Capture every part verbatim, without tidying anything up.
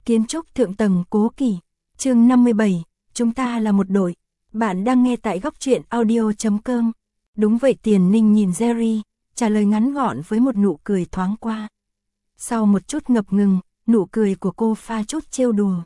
Kiến trúc thượng tầng Cố Kỳ, chương năm mươi bảy, chúng ta là một đội. Bạn đang nghe tại góc truyện audio chấm com. Đúng vậy, Tiền Ninh nhìn Jerry, trả lời ngắn gọn với một nụ cười thoáng qua. Sau một chút ngập ngừng, nụ cười của cô pha chút trêu đùa.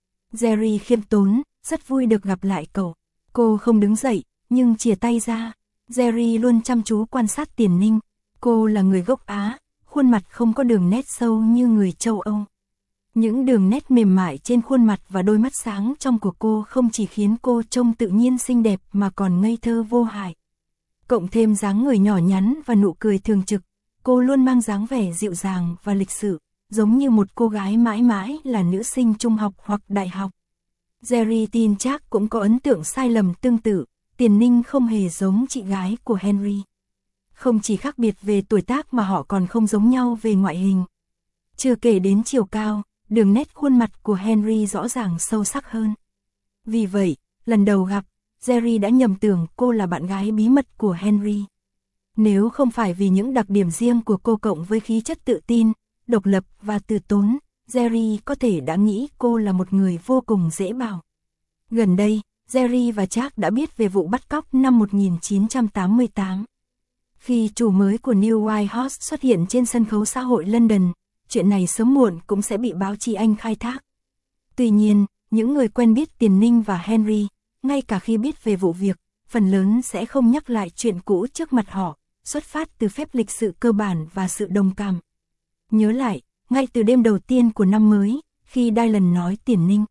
Jerry khiêm tốn, rất vui được gặp lại cậu. Cô không đứng dậy, nhưng chìa tay ra. Jerry luôn chăm chú quan sát Tiền Ninh. Cô là người gốc Á, khuôn mặt không có đường nét sâu như người châu Âu. Những đường nét mềm mại trên khuôn mặt và đôi mắt sáng trong của cô không chỉ khiến cô trông tự nhiên xinh đẹp mà còn ngây thơ vô hại. Cộng thêm dáng người nhỏ nhắn và nụ cười thường trực, cô luôn mang dáng vẻ dịu dàng và lịch sự, giống như một cô gái mãi mãi là nữ sinh trung học hoặc đại học. Jerry tin chắc cũng có ấn tượng sai lầm tương tự, Tiền Ninh không hề giống chị gái của Henry. Không chỉ khác biệt về tuổi tác mà họ còn không giống nhau về ngoại hình. Chưa kể đến chiều cao, đường nét khuôn mặt của Henry rõ ràng sâu sắc hơn. Vì vậy, lần đầu gặp, Jerry đã nhầm tưởng cô là bạn gái bí mật của Henry. Nếu không phải vì những đặc điểm riêng của cô cộng với khí chất tự tin, độc lập và từ tốn, Jerry có thể đã nghĩ cô là một người vô cùng dễ bảo. Gần đây, Jerry và Jack đã biết về vụ bắt cóc năm một nghìn chín trăm tám mươi tám. Khi chủ mới của New White Horse xuất hiện trên sân khấu xã hội London, chuyện này sớm muộn cũng sẽ bị báo chí Anh khai thác. Tuy nhiên, những người quen biết Tiền Ninh và Henry, ngay cả khi biết về vụ việc, phần lớn sẽ không nhắc lại chuyện cũ trước mặt họ, xuất phát từ phép lịch sự cơ bản và sự đồng cảm. Nhớ lại, ngay từ đêm đầu tiên của năm mới, khi Dylan nói Tiền Ninh.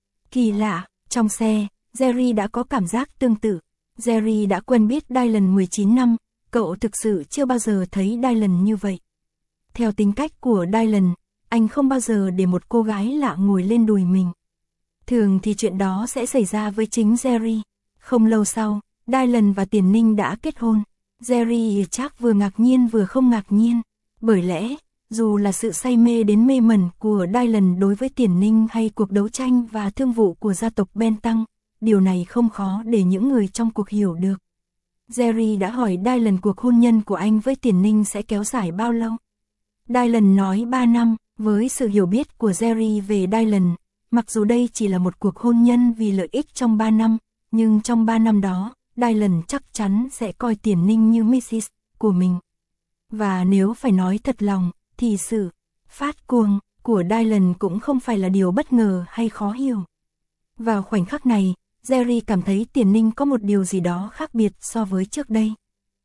Kỳ lạ, trong xe, Jerry đã có cảm giác tương tự. Jerry đã quen biết Dylan mười chín năm, cậu thực sự chưa bao giờ thấy Dylan như vậy. Theo tính cách của Dylan, anh không bao giờ để một cô gái lạ ngồi lên đùi mình. Thường thì chuyện đó sẽ xảy ra với chính Jerry. Không lâu sau, Dylan và Tiền Ninh đã kết hôn. Jerry chắc vừa ngạc nhiên vừa không ngạc nhiên. Bởi lẽ, dù là sự say mê đến mê mẩn của Dylan đối với Tiền Ninh hay cuộc đấu tranh và thương vụ của gia tộc Bentang, điều này không khó để những người trong cuộc hiểu được. Jerry đã hỏi Dylan cuộc hôn nhân của anh với Tiền Ninh sẽ kéo dài bao lâu. Dylan nói ba năm, với sự hiểu biết của Jerry về Dylan, mặc dù đây chỉ là một cuộc hôn nhân vì lợi ích trong ba năm, nhưng trong ba năm đó, Dylan chắc chắn sẽ coi Tiền Ninh như missus của mình. Và nếu phải nói thật lòng, thì sự phát cuồng của Dylan cũng không phải là điều bất ngờ hay khó hiểu. Vào khoảnh khắc này, Jerry cảm thấy Tiền Ninh có một điều gì đó khác biệt so với trước đây.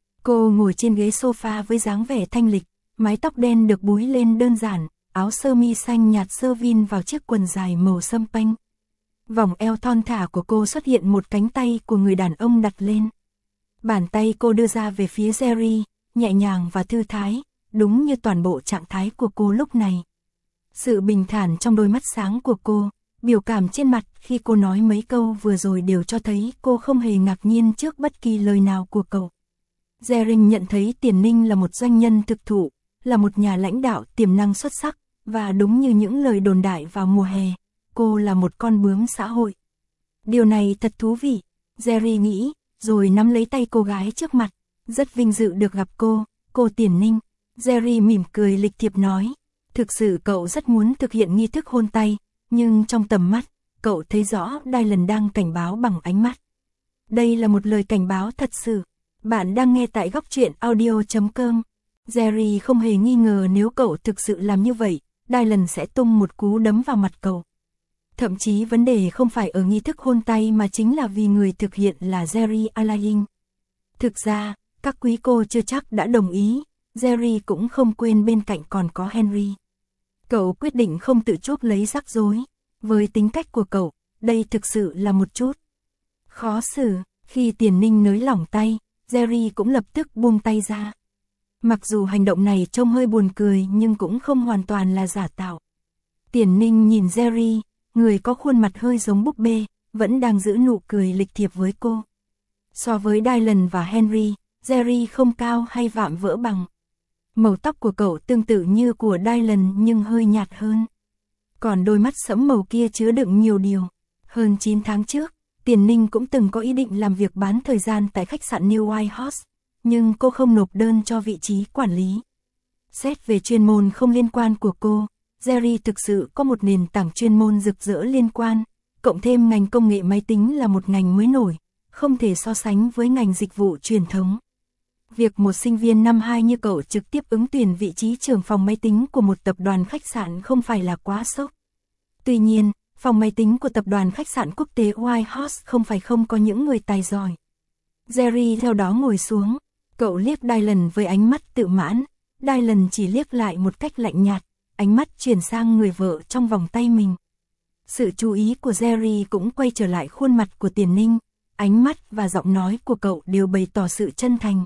Cô ngồi trên ghế sofa với dáng vẻ thanh lịch, mái tóc đen được búi lên đơn giản, áo sơ mi xanh nhạt sơ vin vào chiếc quần dài màu sâm panh. Vòng eo thon thả của cô xuất hiện một cánh tay của người đàn ông đặt lên. Bàn tay cô đưa ra về phía Jerry, nhẹ nhàng và thư thái, đúng như toàn bộ trạng thái của cô lúc này. Sự bình thản trong đôi mắt sáng của cô, biểu cảm trên mặt khi cô nói mấy câu vừa rồi đều cho thấy cô không hề ngạc nhiên trước bất kỳ lời nào của cậu. Jerry nhận thấy Tiền Ninh là một doanh nhân thực thụ, là một nhà lãnh đạo tiềm năng xuất sắc, và đúng như những lời đồn đại vào mùa hè, cô là một con bướm xã hội. Điều này thật thú vị, Jerry nghĩ, rồi nắm lấy tay cô gái trước mặt. Rất vinh dự được gặp cô, cô Tiền Ninh. Jerry mỉm cười lịch thiệp nói, thực sự cậu rất muốn thực hiện nghi thức hôn tay, nhưng trong tầm mắt, cậu thấy rõ Dylan đang cảnh báo bằng ánh mắt. Đây là một lời cảnh báo thật sự. Bạn đang nghe tại góc truyện audio chấm com. Jerry không hề nghi ngờ nếu cậu thực sự làm như vậy, Dylan sẽ tung một cú đấm vào mặt cậu. Thậm chí vấn đề không phải ở nghi thức hôn tay mà chính là vì người thực hiện là Jerry Alain. Thực ra, các quý cô chưa chắc đã đồng ý, Jerry cũng không quên bên cạnh còn có Henry. Cậu quyết định không tự chuốc lấy rắc rối. Với tính cách của cậu, đây thực sự là một chút khó xử. Khi Tiền Ninh nới lỏng tay, Jerry cũng lập tức buông tay ra. Mặc dù hành động này trông hơi buồn cười nhưng cũng không hoàn toàn là giả tạo. Tiền Ninh nhìn Jerry, người có khuôn mặt hơi giống búp bê, vẫn đang giữ nụ cười lịch thiệp với cô. So với Dylan và Henry, Jerry không cao hay vạm vỡ bằng. Màu tóc của cậu tương tự như của Dylan nhưng hơi nhạt hơn. Còn đôi mắt sẫm màu kia chứa đựng nhiều điều. Hơn chín tháng trước, Tiền Ninh cũng từng có ý định làm việc bán thời gian tại khách sạn New White Horse, nhưng cô không nộp đơn cho vị trí quản lý. Xét về chuyên môn không liên quan của cô, Jerry thực sự có một nền tảng chuyên môn rực rỡ liên quan, cộng thêm ngành công nghệ máy tính là một ngành mới nổi, không thể so sánh với ngành dịch vụ truyền thống. Việc một sinh viên năm hai như cậu trực tiếp ứng tuyển vị trí trưởng phòng máy tính của một tập đoàn khách sạn không phải là quá sốc. Tuy nhiên, phòng máy tính của tập đoàn khách sạn quốc tế White House không phải không có những người tài giỏi. Jerry theo đó ngồi xuống, cậu liếc Dylan với ánh mắt tự mãn, Dylan chỉ liếc lại một cách lạnh nhạt, ánh mắt chuyển sang người vợ trong vòng tay mình. Sự chú ý của Jerry cũng quay trở lại khuôn mặt của Tiền Ninh, ánh mắt và giọng nói của cậu đều bày tỏ sự chân thành.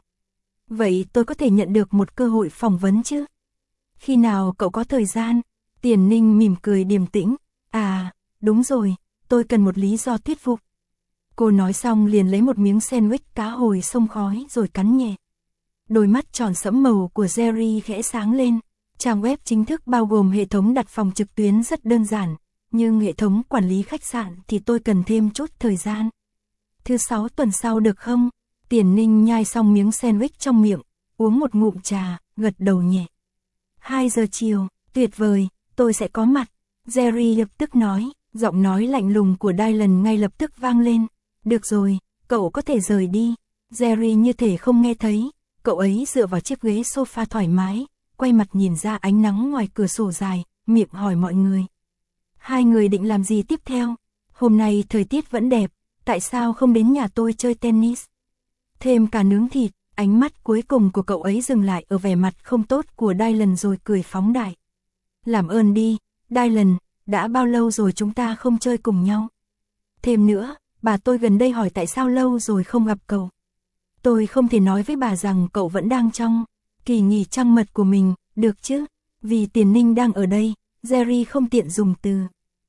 Vậy tôi có thể nhận được một cơ hội phỏng vấn chứ? Khi nào cậu có thời gian? Tiền Ninh mỉm cười điềm tĩnh. À, đúng rồi, tôi cần một lý do thuyết phục. Cô nói xong liền lấy một miếng sandwich cá hồi xông khói rồi cắn nhẹ. Đôi mắt tròn sẫm màu của Jerry khẽ sáng lên. Trang web chính thức bao gồm hệ thống đặt phòng trực tuyến rất đơn giản, nhưng hệ thống quản lý khách sạn thì tôi cần thêm chút thời gian. Thứ sáu tuần sau được không? Tiền Ninh nhai xong miếng sandwich trong miệng, uống một ngụm trà, gật đầu nhẹ. hai giờ chiều, tuyệt vời, tôi sẽ có mặt. Jerry lập tức nói, giọng nói lạnh lùng của Dylan ngay lập tức vang lên. Được rồi, cậu có thể rời đi. Jerry như thể không nghe thấy, cậu ấy dựa vào chiếc ghế sofa thoải mái, quay mặt nhìn ra ánh nắng ngoài cửa sổ dài, miệng hỏi mọi người. Hai người định làm gì tiếp theo? Hôm nay thời tiết vẫn đẹp, tại sao không đến nhà tôi chơi tennis? Thêm cả nướng thịt, ánh mắt cuối cùng của cậu ấy dừng lại ở vẻ mặt không tốt của Dylan rồi cười phóng đại. Làm ơn đi, Dylan, đã bao lâu rồi chúng ta không chơi cùng nhau? Thêm nữa, bà tôi gần đây hỏi tại sao lâu rồi không gặp cậu. Tôi không thể nói với bà rằng cậu vẫn đang trong kỳ nghỉ trăng mật của mình, được chứ? Vì Tiền Ninh đang ở đây, Jerry không tiện dùng từ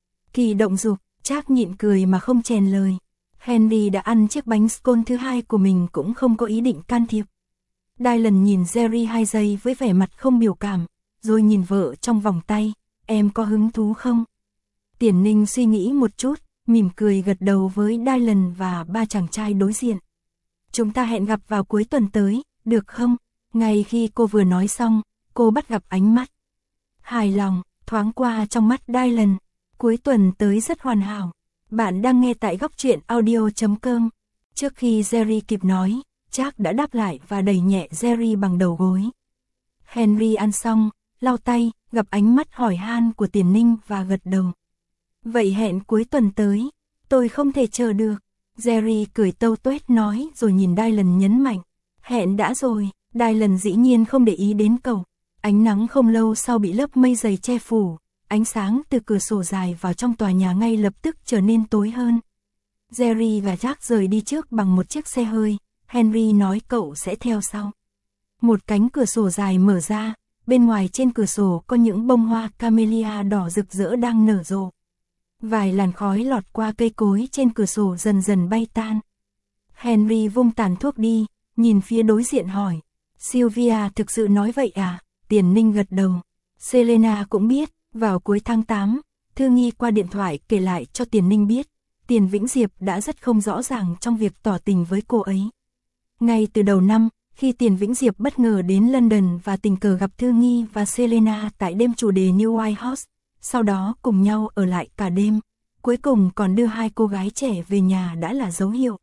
kỳ động dục, Trác nhịn cười mà không chèn lời. Henry đã ăn chiếc bánh scone thứ hai của mình cũng không có ý định can thiệp. Dylan nhìn Jerry hai giây với vẻ mặt không biểu cảm, rồi nhìn vợ trong vòng tay, em có hứng thú không? Tiền Ninh suy nghĩ một chút, mỉm cười gật đầu với Dylan và ba chàng trai đối diện. Chúng ta hẹn gặp vào cuối tuần tới, được không? Ngay khi cô vừa nói xong, cô bắt gặp ánh mắt hài lòng thoáng qua trong mắt Dylan. Cuối tuần tới rất hoàn hảo. Bạn đang nghe tại góc truyện audio chấm com. Trước khi Jerry kịp nói, Trác đã đáp lại và đẩy nhẹ Jerry bằng đầu gối. Henry ăn xong, lau tay, gặp ánh mắt hỏi han của Tiền Ninh và gật đầu. Vậy hẹn cuối tuần tới, tôi không thể chờ được. Jerry cười tâu tuét nói rồi nhìn Dylan nhấn mạnh. Hẹn đã rồi, Dylan dĩ nhiên không để ý đến cậu. Ánh nắng không lâu sau bị lớp mây dày che phủ. Ánh sáng từ cửa sổ dài vào trong tòa nhà ngay lập tức trở nên tối hơn. Jerry và Jack rời đi trước bằng một chiếc xe hơi, Henry nói cậu sẽ theo sau. Một cánh cửa sổ dài mở ra, bên ngoài trên cửa sổ có những bông hoa camellia đỏ rực rỡ đang nở rộ. Vài làn khói lọt qua cây cối trên cửa sổ dần dần bay tan. Henry vung tàn thuốc đi, nhìn phía đối diện hỏi. Sylvia thực sự nói vậy à? Tiền Ninh gật đầu. Selena cũng biết. Vào cuối tháng tám, Thư Nghi qua điện thoại kể lại cho Tiền Ninh biết, Tiền Vĩnh Diệp đã rất không rõ ràng trong việc tỏ tình với cô ấy. Ngay từ đầu năm, khi Tiền Vĩnh Diệp bất ngờ đến London và tình cờ gặp Thư Nghi và Selena tại đêm chủ đề New White House, sau đó cùng nhau ở lại cả đêm, cuối cùng còn đưa hai cô gái trẻ về nhà đã là dấu hiệu.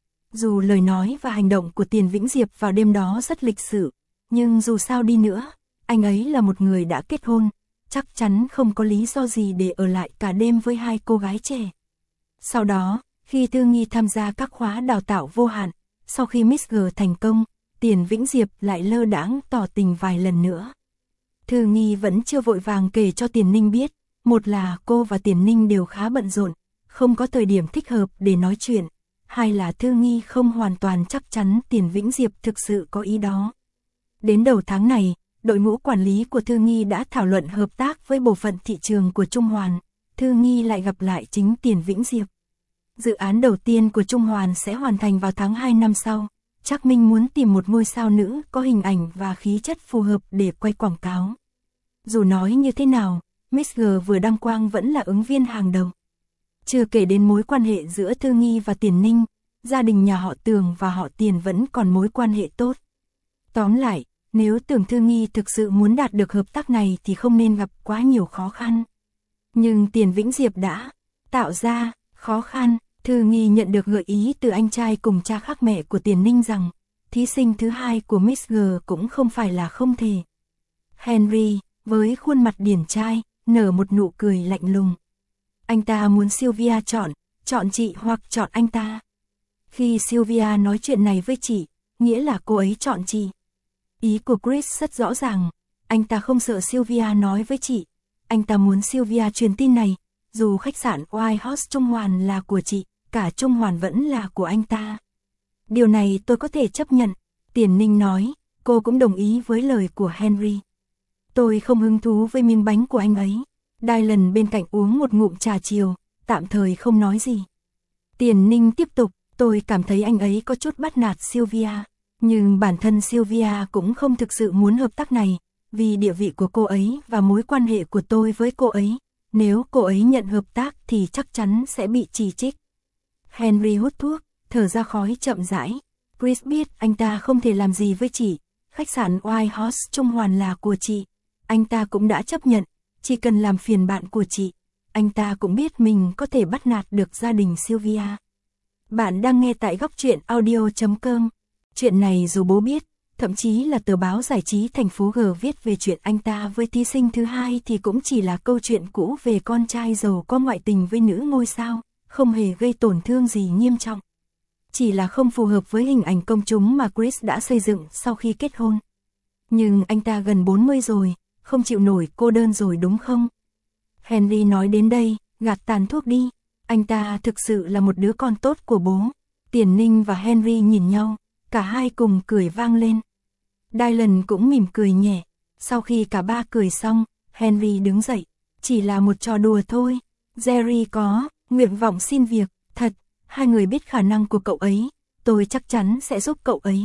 Dù lời nói và hành động của Tiền Vĩnh Diệp vào đêm đó rất lịch sự, nhưng dù sao đi nữa, anh ấy là một người đã kết hôn. Chắc chắn không có lý do gì để ở lại cả đêm với hai cô gái trẻ. Sau đó, khi Thư Nghi tham gia các khóa đào tạo vô hạn, sau khi Miss G thành công, Tiền Vĩnh Diệp lại lơ đãng tỏ tình vài lần nữa. Thư Nghi vẫn chưa vội vàng kể cho Tiền Ninh biết, một là cô và Tiền Ninh đều khá bận rộn, không có thời điểm thích hợp để nói chuyện, hai là Thư Nghi không hoàn toàn chắc chắn Tiền Vĩnh Diệp thực sự có ý đó. Đến đầu tháng này, đội ngũ quản lý của Thư Nghi đã thảo luận hợp tác với bộ phận thị trường của Trung Hoàn. Thư Nghi lại gặp lại chính Tiền Vĩnh Diệp. Dự án đầu tiên của Trung Hoàn sẽ hoàn thành vào tháng hai năm sau. Trác Minh muốn tìm một ngôi sao nữ có hình ảnh và khí chất phù hợp để quay quảng cáo. Dù nói như thế nào, Miss G vừa đăng quang vẫn là ứng viên hàng đầu. Chưa kể đến mối quan hệ giữa Thư Nghi và Tiền Ninh, gia đình nhà họ Tường và họ Tiền vẫn còn mối quan hệ tốt. Tóm lại, Nếu Tưởng Thư Nghi thực sự muốn đạt được hợp tác này thì không nên gặp quá nhiều khó khăn. Nhưng Tiền Vĩnh Diệp đã tạo ra khó khăn. Thư Nghi nhận được gợi ý từ anh trai cùng cha khác mẹ của Tiền Ninh rằng thí sinh thứ hai của Miss G cũng không phải là không thể. Henry, với khuôn mặt điển trai, nở một nụ cười lạnh lùng. Anh ta muốn Sylvia chọn, chọn chị hoặc chọn anh ta. Khi Sylvia nói chuyện này với chị, nghĩa là cô ấy chọn chị. Ý của Chris rất rõ ràng, anh ta không sợ Sylvia nói với chị. Anh ta muốn Sylvia truyền tin này, dù khách sạn White House Trung Hoàn là của chị, cả Trung Hoàn vẫn là của anh ta. Điều này tôi có thể chấp nhận, Tiền Ninh nói, cô cũng đồng ý với lời của Henry. Tôi không hứng thú với miếng bánh của anh ấy. Dylan bên cạnh uống một ngụm trà chiều, tạm thời không nói gì. Tiền Ninh tiếp tục, tôi cảm thấy anh ấy có chút bắt nạt Sylvia. Nhưng bản thân Sylvia cũng không thực sự muốn hợp tác này, vì địa vị của cô ấy và mối quan hệ của tôi với cô ấy. Nếu cô ấy nhận hợp tác thì chắc chắn sẽ bị chỉ trích. Henry hút thuốc, thở ra khói chậm rãi. Chris biết anh ta không thể làm gì với chị. Khách sạn White House Trung Hoàn là của chị. Anh ta cũng đã chấp nhận, chỉ cần làm phiền bạn của chị. Anh ta cũng biết mình có thể bắt nạt được gia đình Sylvia. Bạn đang nghe tại góc truyện audio chấm com. Chuyện này dù bố biết, thậm chí là tờ báo giải trí thành phố G viết về chuyện anh ta với thí sinh thứ hai thì cũng chỉ là câu chuyện cũ về con trai giàu có ngoại tình với nữ ngôi sao, không hề gây tổn thương gì nghiêm trọng. Chỉ là không phù hợp với hình ảnh công chúng mà Chris đã xây dựng sau khi kết hôn. Nhưng anh ta gần bốn mươi rồi, không chịu nổi cô đơn rồi đúng không? Henry nói đến đây, gạt tàn thuốc đi. Anh ta thực sự là một đứa con tốt của bố. Tiền Ninh và Henry nhìn nhau, cả hai cùng cười vang lên. Dylan cũng mỉm cười nhẹ. Sau khi cả ba cười xong, Henry đứng dậy. Chỉ là một trò đùa thôi. Jerry có nguyện vọng xin việc, thật. Hai người biết khả năng của cậu ấy, tôi chắc chắn sẽ giúp cậu ấy.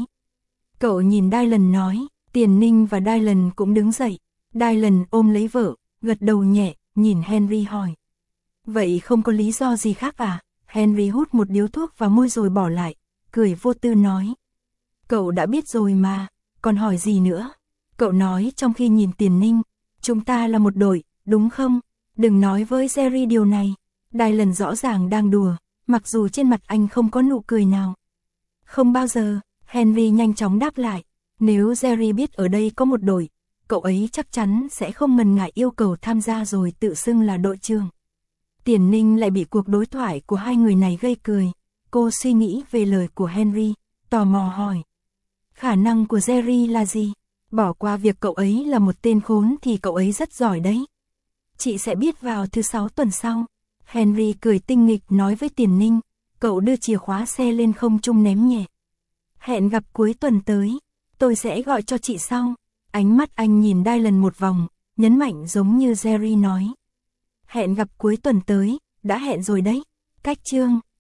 Cậu nhìn Dylan nói. Tiền Ninh và Dylan cũng đứng dậy. Dylan ôm lấy vợ, gật đầu nhẹ, nhìn Henry hỏi. Vậy không có lý do gì khác à? Henry hút một điếu thuốc vào môi rồi bỏ lại, cười vô tư nói. Cậu đã biết rồi mà, còn hỏi gì nữa? Cậu nói trong khi nhìn Tiền Ninh, chúng ta là một đội, đúng không? Đừng nói với Jerry điều này. Dylan rõ ràng đang đùa, mặc dù trên mặt anh không có nụ cười nào. Không bao giờ, Henry nhanh chóng đáp lại. Nếu Jerry biết ở đây có một đội, cậu ấy chắc chắn sẽ không ngần ngại yêu cầu tham gia rồi tự xưng là đội trưởng. Tiền Ninh lại bị cuộc đối thoại của hai người này gây cười. Cô suy nghĩ về lời của Henry, tò mò hỏi. Khả năng của Jerry là gì? Bỏ qua việc cậu ấy là một tên khốn thì cậu ấy rất giỏi đấy. Chị sẽ biết vào thứ sáu tuần sau. Henry cười tinh nghịch nói với Tiền Ninh. Cậu đưa chìa khóa xe lên không trung ném nhẹ. Hẹn gặp cuối tuần tới. Tôi sẽ gọi cho chị sau. Ánh mắt anh nhìn Dylan một vòng, nhấn mạnh giống như Jerry nói. Hẹn gặp cuối tuần tới, đã hẹn rồi đấy. Cách chương.